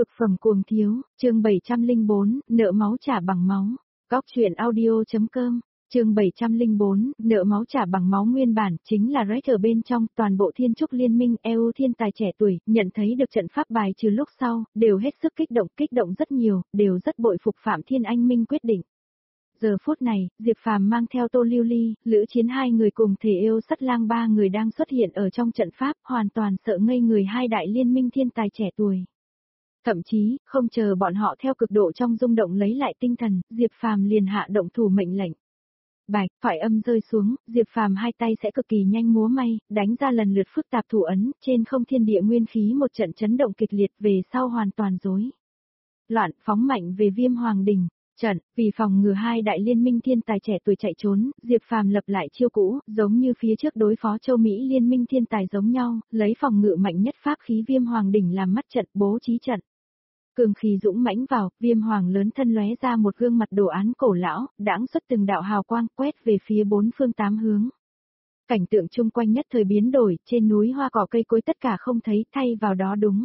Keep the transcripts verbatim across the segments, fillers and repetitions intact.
Cực phẩm cuồng thiếu, chương bảy trăm lẻ bốn, nợ máu trả bằng máu. Góc truyện audio.com, chương bảy trăm lẻ bốn, nợ máu trả bằng máu nguyên bản chính là Reich ở bên trong toàn bộ thiên trúc liên minh e u thiên tài trẻ tuổi, nhận thấy được trận pháp bài trừ lúc sau, đều hết sức kích động, kích động rất nhiều, đều rất bội phục Phạm Thiên Anh Minh quyết định. Giờ phút này, Diệp Phàm mang theo Tô Lưu Ly, Lữ Chiến hai người cùng Thể Yêu Sắt Lang ba người đang xuất hiện ở trong trận pháp, hoàn toàn sợ ngây người hai đại liên minh thiên tài trẻ tuổi. Thậm chí, không chờ bọn họ theo cực độ trong rung động lấy lại tinh thần, Diệp Phàm liền hạ động thủ mệnh lệnh. Bạch, thoại âm rơi xuống, Diệp Phàm hai tay sẽ cực kỳ nhanh múa may, đánh ra lần lượt phức tạp thủ ấn, trên không thiên địa nguyên khí một trận chấn động kịch liệt về sau hoàn toàn rối loạn, phóng mạnh về Viêm Hoàng Đình. Trận, vì phòng ngừa hai đại liên minh thiên tài trẻ tuổi chạy trốn, Diệp Phàm lập lại chiêu cũ, giống như phía trước đối phó châu Mỹ liên minh thiên tài giống nhau, lấy phòng ngự mạnh nhất pháp khí Viêm Hoàng Đỉnh làm mắt trận, bố trí trận. Cường khí dũng mãnh vào, Viêm Hoàng lớn thân lóe ra một gương mặt đồ án cổ lão, đãng xuất từng đạo hào quang quét về phía bốn phương tám hướng. Cảnh tượng chung quanh nhất thời biến đổi, trên núi hoa cỏ cây cối tất cả không thấy, thay vào đó đúng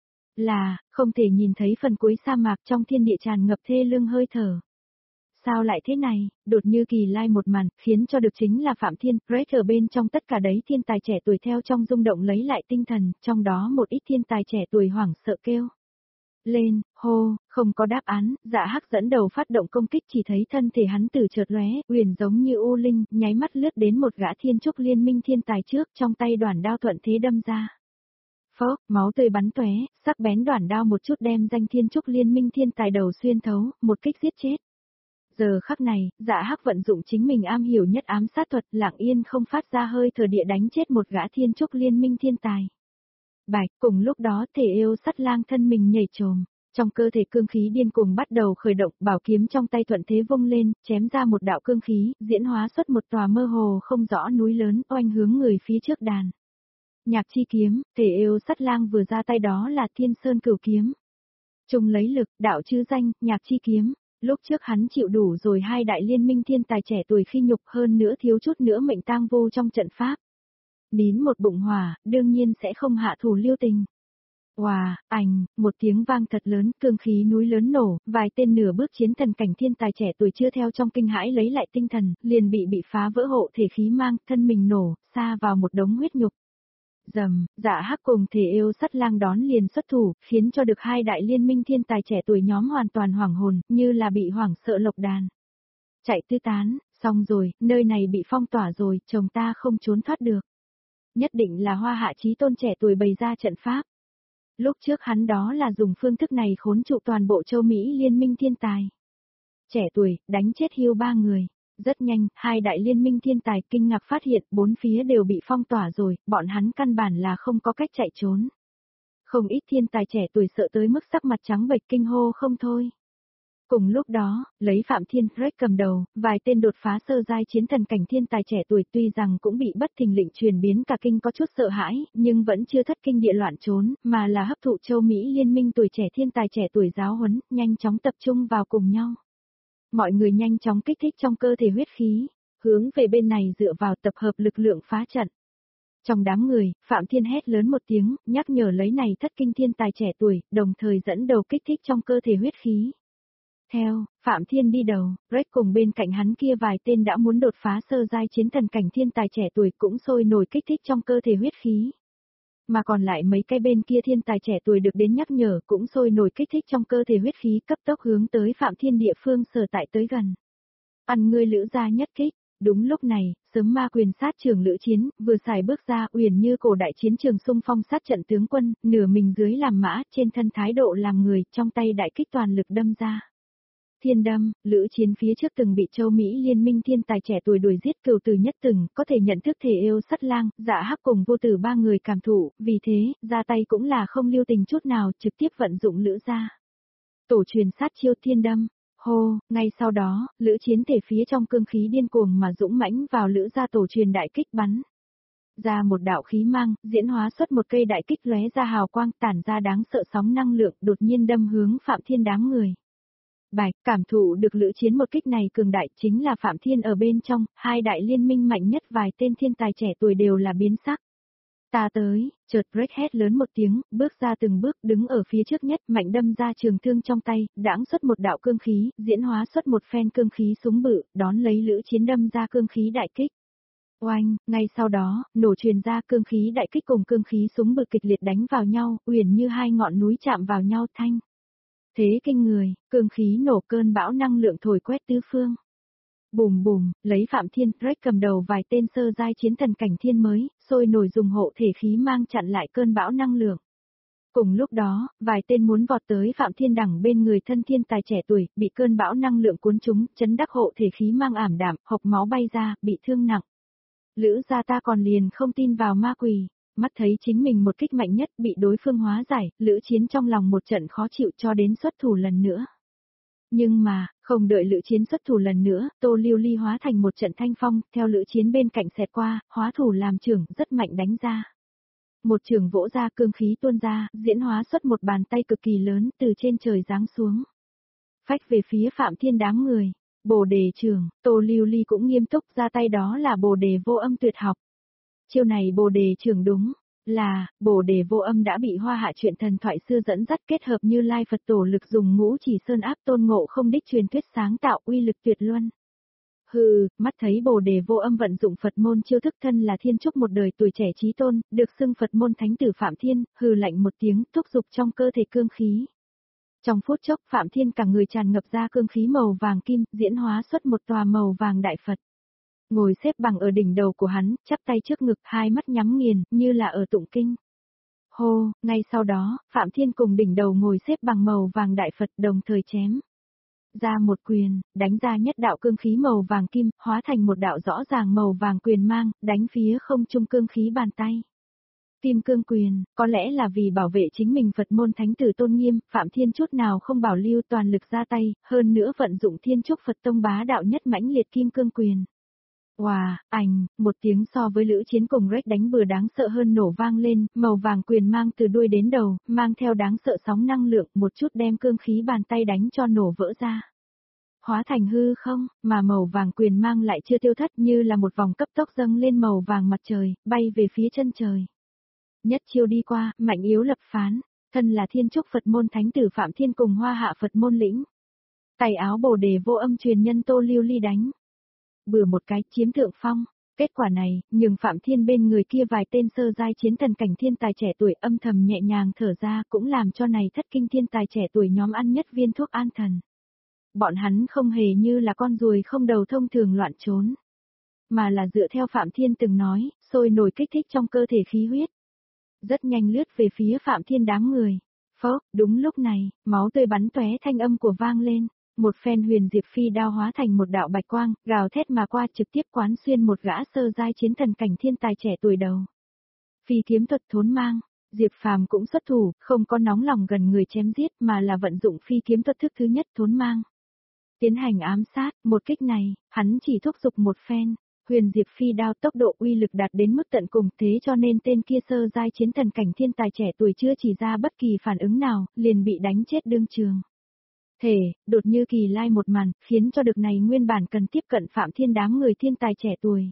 là, không thể nhìn thấy phần cuối sa mạc trong thiên địa tràn ngập thê lương hơi thở. Sao lại thế này, đột như kỳ lai một màn, khiến cho được chính là Phạm Thiên, Reich ở bên trong tất cả đấy thiên tài trẻ tuổi theo trong rung động lấy lại tinh thần, trong đó một ít thiên tài trẻ tuổi hoảng sợ kêu lên, hô, không có đáp án, Dạ Hắc dẫn đầu phát động công kích chỉ thấy thân thể hắn từ chợt lóe, uyển giống như u linh, nháy mắt lướt đến một gã thiên trúc liên minh thiên tài trước, trong tay đoản đao thuận thế đâm ra. Phốc, máu tươi bắn tóe, sắc bén đoản đao một chút đem danh thiên trúc liên minh thiên tài đầu xuyên thấu, một kích giết chết. Giờ khắc này, Dạ Hắc vận dụng chính mình am hiểu nhất ám sát thuật, lặng yên không phát ra hơi thở địa đánh chết một gã thiên trúc liên minh thiên tài. Bạch, cùng lúc đó Thể Yêu Sắt Lang thân mình nhảy trồm, trong cơ thể cương khí điên cuồng bắt đầu khởi động, bảo kiếm trong tay thuận thế vung lên, chém ra một đạo cương khí, diễn hóa xuất một tòa mơ hồ không rõ núi lớn, oanh hướng người phía trước đàn. Nhạc chi kiếm, Thể Yêu Sắt Lang vừa ra tay đó là Thiên Sơn Cửu kiếm. Trung lấy lực, đạo chữ danh, nhạc chi kiếm. Lúc trước hắn chịu đủ rồi hai đại liên minh thiên tài trẻ tuổi khi nhục hơn nữa thiếu chút nữa mệnh tang vô trong trận pháp. Nín một bụng hỏa, đương nhiên sẽ không hạ thủ lưu tình. Oà, ảnh, một tiếng vang thật lớn, cương khí núi lớn nổ, vài tên nửa bước chiến thần cảnh thiên tài trẻ tuổi chưa theo trong kinh hãi lấy lại tinh thần, liền bị bị phá vỡ hộ thể khí mang, thân mình nổ, xa vào một đống huyết nhục. Dầm, Dạ Hắc cùng Thể Yêu Sắt Lang đón liền xuất thủ, khiến cho được hai đại liên minh thiên tài trẻ tuổi nhóm hoàn toàn hoảng hồn, như là bị hoảng sợ lộc đàn. Chạy tứ tán, xong rồi, nơi này bị phong tỏa rồi, chồng ta không trốn thoát được. Nhất định là Hoa Hạ Chí Tôn trẻ tuổi bày ra trận pháp. Lúc trước hắn đó là dùng phương thức này khốn trụ toàn bộ châu Mỹ liên minh thiên tài. Trẻ tuổi, đánh chết hiu ba người. Rất nhanh, hai đại liên minh thiên tài kinh ngạc phát hiện bốn phía đều bị phong tỏa rồi, bọn hắn căn bản là không có cách chạy trốn. Không ít thiên tài trẻ tuổi sợ tới mức sắc mặt trắng bệch kinh hô không thôi. Cùng lúc đó, lấy Phạm Thiên Reich cầm đầu, vài tên đột phá sơ giai chiến thần cảnh thiên tài trẻ tuổi tuy rằng cũng bị bất thình lình truyền biến cả kinh có chút sợ hãi, nhưng vẫn chưa thất kinh địa loạn trốn, mà là hấp thụ châu Mỹ liên minh tuổi trẻ thiên tài trẻ tuổi giáo huấn, nhanh chóng tập trung vào cùng nhau. Mọi người nhanh chóng kích thích trong cơ thể huyết khí, hướng về bên này dựa vào tập hợp lực lượng phá trận. Trong đám người, Phạm Thiên hét lớn một tiếng, nhắc nhở lấy này thất kinh thiên tài trẻ tuổi, đồng thời dẫn đầu kích thích trong cơ thể huyết khí. Theo, Phạm Thiên đi đầu, Reich cùng bên cạnh hắn kia vài tên đã muốn đột phá sơ giai chiến thần cảnh thiên tài trẻ tuổi cũng sôi nổi kích thích trong cơ thể huyết khí. Mà còn lại mấy cái bên kia thiên tài trẻ tuổi được đến nhắc nhở cũng sôi nổi kích thích trong cơ thể huyết khí cấp tốc hướng tới Phạm Thiên địa phương sở tại tới gần. Ăn ngươi Lữ gia nhất kích, đúng lúc này, sớm ma quyền sát trường Lữ Chiến, vừa xài bước ra uyển như cổ đại chiến trường xung phong sát trận tướng quân, nửa mình dưới làm mã, trên thân thái độ làm người, trong tay đại kích toàn lực đâm ra. Thiên đâm, Lữ Chiến phía trước từng bị châu Mỹ liên minh thiên tài trẻ tuổi đuổi giết cừu từ nhất từng, có thể nhận thức Thể Yêu Sắt Lang, Dạ Hắc cùng Vô Tử ba người cảm thụ, vì thế, ra tay cũng là không lưu tình chút nào, trực tiếp vận dụng Lữ gia tổ truyền sát chiêu thiên đâm. Hô, ngay sau đó, Lữ Chiến thể phía trong cương khí điên cuồng mà dũng mãnh vào Lữ gia tổ truyền đại kích bắn ra một đạo khí mang, diễn hóa xuất một cây đại kích lóe ra hào quang tản ra đáng sợ sóng năng lượng, đột nhiên đâm hướng Phạm Thiên đám người. Bạch, cảm thụ được Lữ Chiến một kích này cường đại chính là Phạm Thiên ở bên trong, hai đại liên minh mạnh nhất vài tên thiên tài trẻ tuổi đều là biến sắc. Ta tới, chợt Rex hét lớn một tiếng, bước ra từng bước, đứng ở phía trước nhất, mạnh đâm ra trường thương trong tay, đãng xuất một đạo cương khí, diễn hóa xuất một phen cương khí súng bự, đón lấy lữ chiến đâm ra cương khí đại kích. Oanh, ngay sau đó, nổ truyền ra cương khí đại kích cùng cương khí súng bự kịch liệt đánh vào nhau, uyển như hai ngọn núi chạm vào nhau thanh. Thế kinh người, cương khí nổ cơn bão năng lượng thổi quét tứ phương. Bùm bùm, lấy Phạm Thiên, Rex cầm đầu vài tên sơ giai chiến thần cảnh thiên mới, sôi nổi dùng hộ thể khí mang chặn lại cơn bão năng lượng. Cùng lúc đó, vài tên muốn vọt tới Phạm Thiên đẳng bên người thân thiên tài trẻ tuổi, bị cơn bão năng lượng cuốn trúng, chấn đắc hộ thể khí mang ảm đạm, hộc máu bay ra, bị thương nặng. Lữ gia ta còn liền không tin vào ma quỷ, mắt thấy chính mình một kích mạnh nhất bị đối phương hóa giải, Lữ Chiến trong lòng một trận khó chịu cho đến xuất thủ lần nữa. Nhưng mà, không đợi Lữ Chiến xuất thủ lần nữa, Tô Lưu Ly hóa thành một trận thanh phong, theo Lữ Chiến bên cạnh xẹt qua, hóa thủ làm trưởng, rất mạnh đánh ra. Một trường vỗ ra cương khí tuôn ra, diễn hóa xuất một bàn tay cực kỳ lớn từ trên trời giáng xuống. Phách về phía Phạm Thiên đám người. Bồ đề trường, Tô Lưu Ly cũng nghiêm túc ra tay, đó là bồ đề vô âm tuyệt học. Chiêu này bồ đề trường đúng là, bồ đề vô âm đã bị Hoa Hạ truyện thần thoại xưa dẫn dắt kết hợp Như Lai Phật tổ lực dùng ngũ chỉ sơn áp tôn ngộ không đích truyền thuyết sáng tạo uy lực tuyệt luân. Hừ, mắt thấy bồ đề vô âm vận dụng Phật môn chiêu thức, thân là thiên trúc một đời tuổi trẻ trí tôn, được xưng Phật môn thánh tử Phạm Thiên, hừ lạnh một tiếng, thúc dục trong cơ thể cương khí. Trong phút chốc, Phạm Thiên cả người tràn ngập ra cương khí màu vàng kim, diễn hóa xuất một tòa màu vàng đại Phật. Ngồi xếp bằng ở đỉnh đầu của hắn, chắp tay trước ngực, hai mắt nhắm nghiền, như là ở tụng kinh. Hô, ngay sau đó, Phạm Thiên cùng đỉnh đầu ngồi xếp bằng màu vàng đại Phật đồng thời chém ra một quyền, đánh ra nhất đạo cương khí màu vàng kim, hóa thành một đạo rõ ràng màu vàng quyền mang, đánh phía không trung cương khí bàn tay. Kim cương quyền, có lẽ là vì bảo vệ chính mình Phật môn thánh tử tôn nghiêm, Phạm Thiên chút nào không bảo lưu toàn lực ra tay, hơn nữa vận dụng thiên trúc Phật tông bá đạo nhất mãnh liệt kim cương quyền. Wow, ảnh, một tiếng so với Lữ Chiến cùng Rex đánh bừa đáng sợ hơn nổ vang lên, màu vàng quyền mang từ đuôi đến đầu, mang theo đáng sợ sóng năng lượng, một chút đem cương khí bàn tay đánh cho nổ vỡ ra. Hóa thành hư không, mà màu vàng quyền mang lại chưa tiêu thất, như là một vòng cấp tốc dâng lên màu vàng mặt trời, bay về phía chân trời. Nhất chiêu đi qua, mạnh yếu lập phán, thân là thiên trúc Phật môn thánh tử Phạm Thiên cùng Hoa Hạ Phật môn lĩnh. Tay áo bồ đề vô âm truyền nhân Tô Lưu Ly đánh. Bừa một cái chiếm thượng phong, kết quả này, nhưng Phạm Thiên bên người kia vài tên sơ giai chiến thần cảnh thiên tài trẻ tuổi âm thầm nhẹ nhàng thở ra, cũng làm cho này thất kinh thiên tài trẻ tuổi nhóm ăn nhất viên thuốc an thần. Bọn hắn không hề như là con ruồi không đầu thông thường loạn trốn, mà là dựa theo Phạm Thiên từng nói, sôi nổi kích thích trong cơ thể khí huyết. Rất nhanh lướt về phía Phạm Thiên đám người. Phốc, đúng lúc này, máu tươi bắn tóe, thanh âm của vang lên, một phen huyền diệp phi đao hóa thành một đạo bạch quang, gào thét mà qua, trực tiếp quán xuyên một gã sơ giai chiến thần cảnh thiên tài trẻ tuổi đầu. Phi kiếm thuật thốn mang, Diệp Phàm cũng xuất thủ, không có nóng lòng gần người chém giết mà là vận dụng phi kiếm thuật thức thứ nhất thốn mang. Tiến hành ám sát, một kích này, hắn chỉ thúc giục một phen. Huyền Diệp Phi đao tốc độ uy lực đạt đến mức tận cùng, thế cho nên tên kia sơ giai chiến thần cảnh thiên tài trẻ tuổi chưa chỉ ra bất kỳ phản ứng nào, liền bị đánh chết đương trường. Thể, đột như kỳ lai một màn, khiến cho được này nguyên bản cần tiếp cận Phạm Thiên đám người thiên tài trẻ tuổi.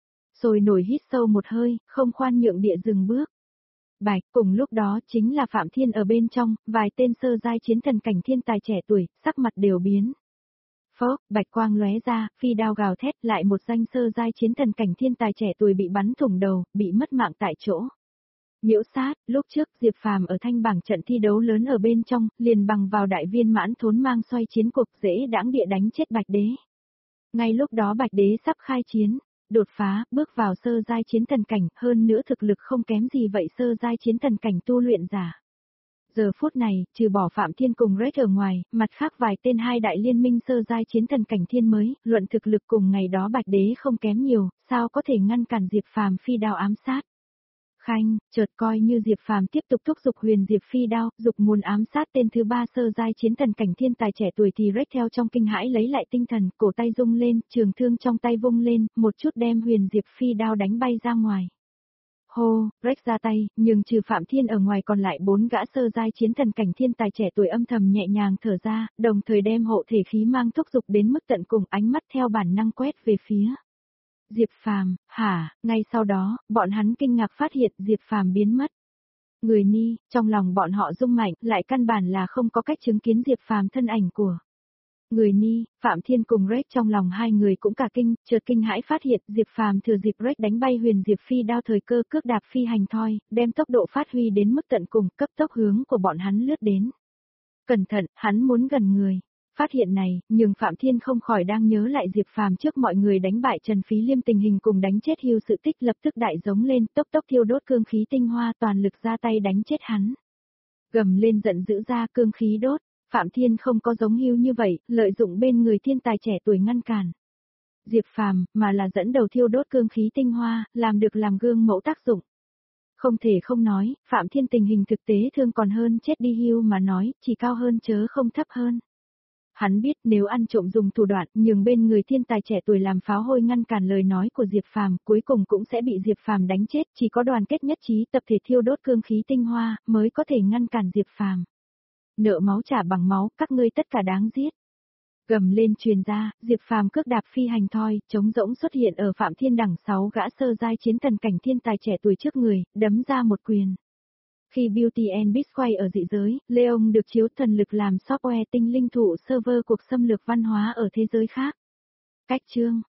Rồi nổi hít sâu một hơi, không khoan nhượng địa dừng bước. Bạch, cùng lúc đó chính là Phạm Thiên ở bên trong, vài tên sơ giai chiến thần cảnh thiên tài trẻ tuổi, sắc mặt đều biến. Phốc, bạch quang lóe ra, phi đao gào thét, lại một danh sơ giai chiến thần cảnh thiên tài trẻ tuổi bị bắn thủng đầu, bị mất mạng tại chỗ. Nhiễu sát, lúc trước Diệp Phàm ở thanh bảng trận thi đấu lớn ở bên trong, liền bằng vào đại viên mãn thốn mang xoay chiến cuộc, dễ đãng địa đánh chết Bạch Đế. Ngay lúc đó Bạch Đế sắp khai chiến, đột phá, bước vào sơ giai chiến thần cảnh, hơn nữa thực lực không kém gì vậy sơ giai chiến thần cảnh tu luyện giả. Giờ phút này, trừ bỏ Phạm Thiên cùng Rex ở ngoài, mặt khác vài tên hai đại liên minh sơ giai chiến thần cảnh thiên mới, luận thực lực cùng ngày đó Bạch Đế không kém nhiều, sao có thể ngăn cản Diệp Phàm phi đao ám sát. Khanh, chợt coi như Diệp Phàm tiếp tục thúc giục huyền Diệp phi đao, dục muốn ám sát tên thứ ba sơ giai chiến thần cảnh thiên tài trẻ tuổi thì Rex theo trong kinh hãi lấy lại tinh thần, cổ tay rung lên, trường thương trong tay vung lên, một chút đem huyền Diệp phi đao đánh bay ra ngoài. Hô, Rex ra tay, nhưng trừ Phạm Thiên ở ngoài còn lại bốn gã sơ giai chiến thần cảnh thiên tài trẻ tuổi âm thầm nhẹ nhàng thở ra, đồng thời đem hộ thể khí mang thúc giục đến mức tận cùng, ánh mắt theo bản năng quét về phía Diệp Phàm, hả? Ngay sau đó, bọn hắn kinh ngạc phát hiện Diệp Phàm biến mất. Người Ni, trong lòng bọn họ rung mạnh, lại căn bản là không có cách chứng kiến Diệp Phàm thân ảnh của người Ni. Phạm Thiên cùng Rex trong lòng hai người cũng cả kinh, chợt kinh hãi phát hiện Diệp Phàm thừa dịp Rex đánh bay Huyền Diệp Phi đao thời cơ cước đạp phi hành thoi, đem tốc độ phát huy đến mức tận cùng, cấp tốc hướng của bọn hắn lướt đến. Cẩn thận, hắn muốn gần người. Phát hiện này, nhưng Phạm Thiên không khỏi đang nhớ lại Diệp Phàm trước mọi người đánh bại Trần Phí Liêm tình hình cùng đánh chết Hưu Sự Tích, lập tức đại giống lên, tốc tốc thiêu đốt cương khí tinh hoa, toàn lực ra tay đánh chết hắn. Gầm lên giận dữ ra cương khí đốt, Phạm Thiên không có giống Hưu như vậy, lợi dụng bên người thiên tài trẻ tuổi ngăn cản Diệp Phàm, mà là dẫn đầu thiêu đốt cương khí tinh hoa, làm được làm gương mẫu tác dụng. Không thể không nói, Phạm Thiên tình hình thực tế thương còn hơn chết đi Hưu mà nói, chỉ cao hơn chớ không thấp hơn. Hắn biết nếu ăn trộm dùng thủ đoạn, nhường bên người thiên tài trẻ tuổi làm pháo hôi ngăn cản lời nói của Diệp Phàm, cuối cùng cũng sẽ bị Diệp Phàm đánh chết, chỉ có đoàn kết nhất trí tập thể thiêu đốt cương khí tinh hoa, mới có thể ngăn cản Diệp Phàm. Nợ máu trả bằng máu, các ngươi tất cả đáng giết. Gầm lên truyền ra, Diệp Phàm cước đạp phi hành thoi, trống rỗng xuất hiện ở Phạm Thiên đẳng sáu gã sơ giai chiến thần cảnh thiên tài trẻ tuổi trước người, đấm ra một quyền. Khi Beauty and Beast quay ở dị giới, Leon được chiếu thần lực làm software tinh linh thụ server cuộc xâm lược văn hóa ở thế giới khác. Cách chương